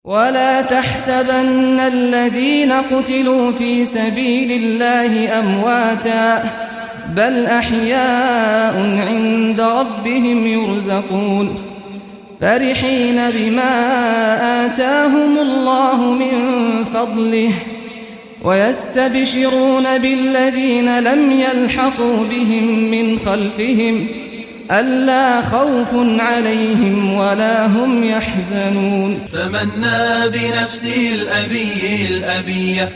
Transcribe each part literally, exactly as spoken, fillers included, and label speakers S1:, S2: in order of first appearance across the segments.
S1: ولا تحسبن الذين قتلوا في سبيل الله أمواتا بل أحياء عند ربهم يرزقون فرحين بما آتاهم الله من فضله ويستبشرون بالذين لم يلحقوا بهم من خلفهم ألا خوف عليهم ولا هم يحزنون.
S2: تمنى بنفسي الأبي الأبية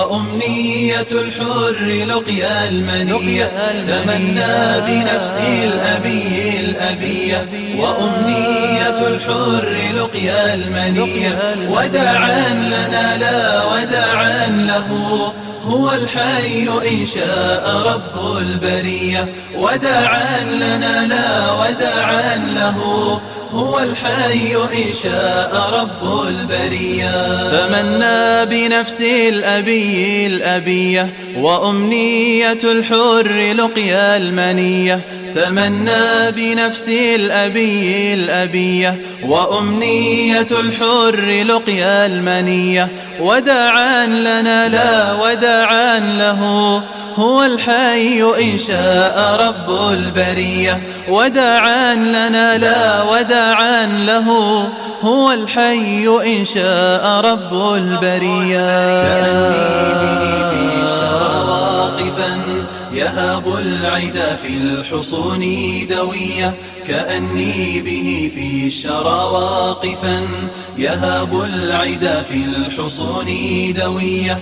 S2: وأمنية الحر لقيا المنية. تمنى بنفسي الأبي الأبية وأمنية الحر لقيا المنية. وداعا لنا لا وداعا له هو الحي إن شاء رب البرية. وداعا لنا لا وداعا له هو الحي إن شاء رب البرية. تمنى بنفسي الأبي الأبية وأمنية الحر لقيا المنية. تمنى بنفسي الأبي الأبية وأمنية الحر لقيا المنية. وداعا لنا لا وداعا له هو الحي إن شاء رب البرية. وداعا لنا لا وداعا له هو الحي إن شاء رب البرية. كأني به في الشرى واقفا يهاب العدا في الحصون دوية. كأني به في الشرى واقفا يهاب العدا في الحصون دوية.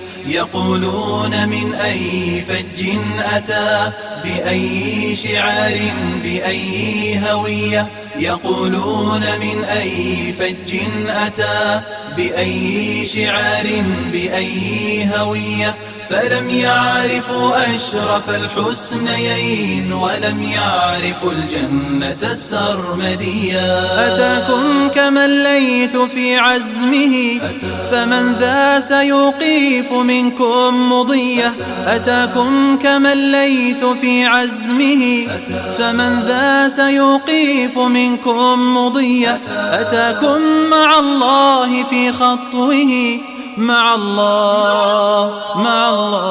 S2: يقولون من أي فج أتى بأي شعار بأي هوية. يقولون من أي فج أتى بأي شعار بأي هوية. فلم يعرفوا أشرف الحسنيين ولم يعرفوا الجنة السرمدية. أتاكم كما الليث في عزمه فمن ذا سيوقيف منكم مضية. أتاكم كما الليث في عزمه فمن ذا سيوقيف منكم مضية. أتاكم مع الله في خطوه مع الله مع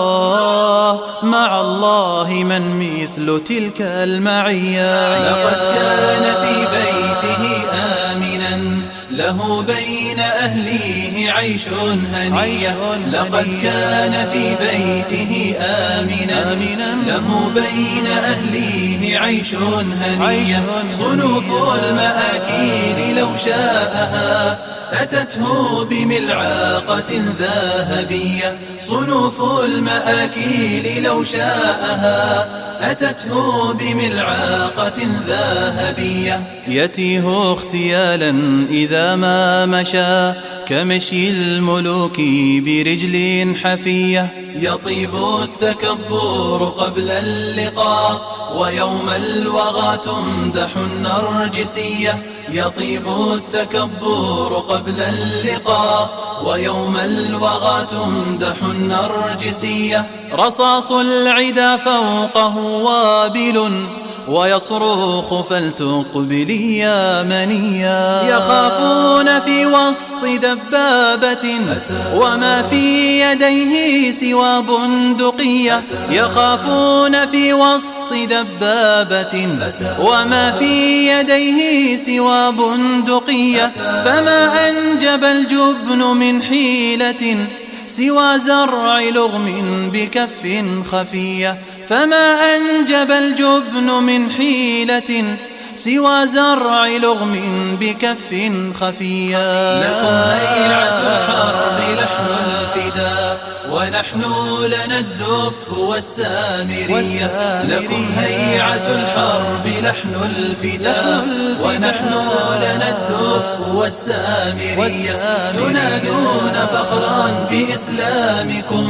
S2: الله مع الله من مثل تلك المعية. لقد كان في بيته آمنا له بين أهليه عيش هنية. لقد كان في بيته آمنا له بين أهليه عيش هنية. صنوف المآكيل لو شاءها أتته بملعقة ذهبية. صنوف المآكيل لو شاءها أتته بملعقة ذهبية. يتيه اختيالا إذا ما مشى كمشي الملوك برجل حفية. يطيب التكبر قبل اللقاء ويوم الوغى تمدح النرجسية. يطيب التكبر قبل اللقاء ويوم الوغى تمدح النرجسية. رصاص العدا فوقه وابل ويصرخ فلتقبلي يا منيا. يخافون في وسط دبابة وما في يديه سوى بندقية. يخافون في وسط دبابة وما في يديه سوى بندقية. فما أنجب الجبن من حيلة سوى زرع لغم بكف خفية. فما أنجب الجبن من حيلة سوى زرع لغم بكف خفية. لكم هيعة الحرب لحن الفداء ونحن لنا الدف والسامرية. لكم هيعة الحرب لحن الفداء ونحن لنا الدف والسامرية. تنادون فخرا بإسلامكم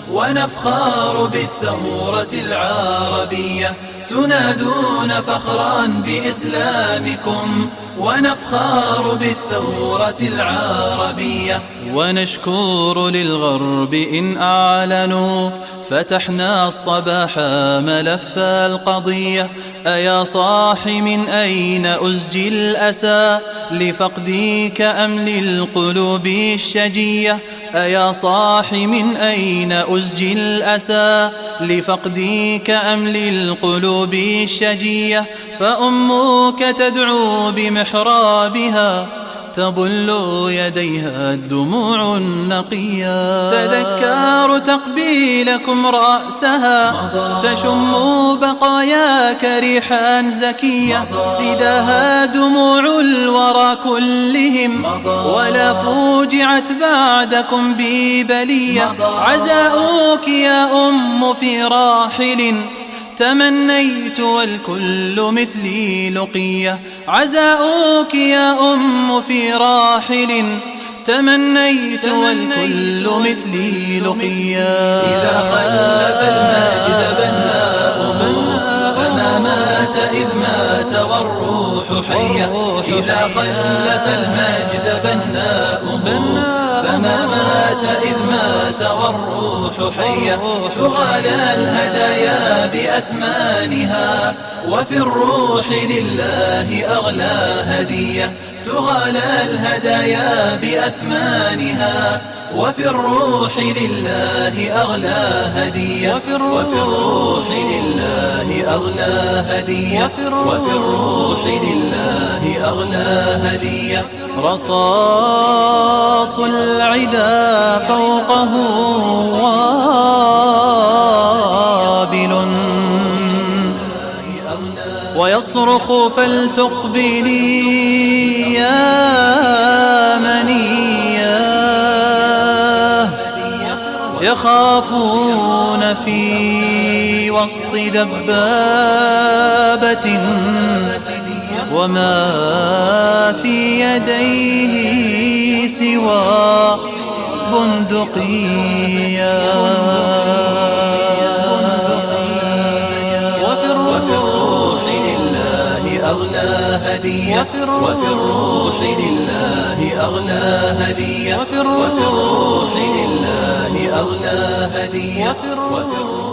S2: ونفخار بالثورة العربية. تنادون فخرا بإسلامكم ونفخار بالثورة العربية. ونشكر للغرب إن أعلنوا فتحنا الصباح ملف القضية. أيا صاح من أين أزجي الأسى لفقديك أم للقلوب الشجية؟ أيا صاح من أين أزجي الأسى لفقديك أم للقلوب الشجية؟ فأمك تدعو بمحرابها تبل يديها الدموع النقية. تذكار تقبيلكم رأسها تشم بقاياك ريحا زكية. فداها دموع الورى كلهم ولا فوجعت بعدكم ببلية. عزاؤك يا أم في راحل تمنيت والكل مثلي لقية. عزاؤك يا أم في راحل تمنيت والكل مثلي لقية.
S3: إذا خلف المجد بناؤه فما مات إذ مات والروح حية. إذا خلف المجد بناؤه فما مات إذ مات والروح حية. تغالى الهدايا بأثمانها وفي الروح لله أغلى هدية. تغالى الهدايا بأثمانها وفي الروح لله أغلى هدية. وفي الروح لله أغلى هدية. وفي الروح لله أغلى هدية.
S2: رصاص العدا فوقه وابل ويصرخ فلتقبلي يا منية. يخافون في وسط دبابة وما في يديه سوى بندقية.
S3: وفي الروح لله أغلى هدية. وفي الروح لله أغلى هدية. وفي الروح لله أغلى هدية.